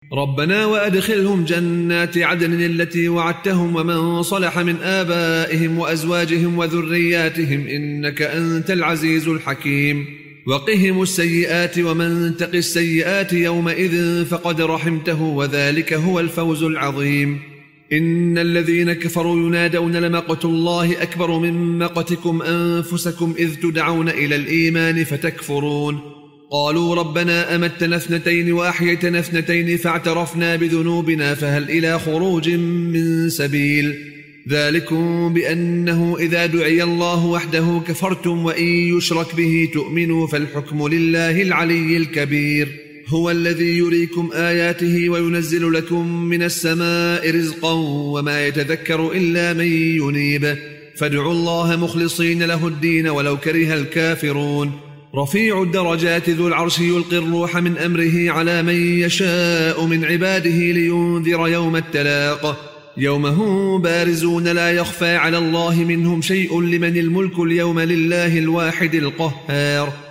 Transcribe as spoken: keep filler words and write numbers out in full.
ربنا وأدخلهم جنات عدن التي وعدتهم ومن صلح من آبائهم وأزواجهم وذرياتهم إنك أنت العزيز الحكيم وقهم السيئات ومن تق السيئات يومئذ فقد رحمته وذلك هو الفوز العظيم إن الذين كفروا ينادون لمقت الله أكبر من مقتكم أنفسكم إذ تدعون إلى الإيمان فتكفرون قالوا ربنا أمتنا اثنتين وأحييتنا اثنتين فاعترفنا بذنوبنا فهل إلى خروج من سبيل ذلكم بأنه إذا دعي الله وحده كفرتم وإن يشرك به تؤمنوا فالحكم لله العلي الكبير هو الذي يريكم آياته وينزل لكم من السماء رزقا وما يتذكر إلا من ينيب فادعوا الله مخلصين له الدين ولو كره الكافرون رفيع الدرجات ذو العرش يلقي الروح من أمره على من يشاء من عباده لينذر يوم التلاق يوم هم بارزون لا يخفى على الله منهم شيء لمن الملك اليوم لله الواحد القهار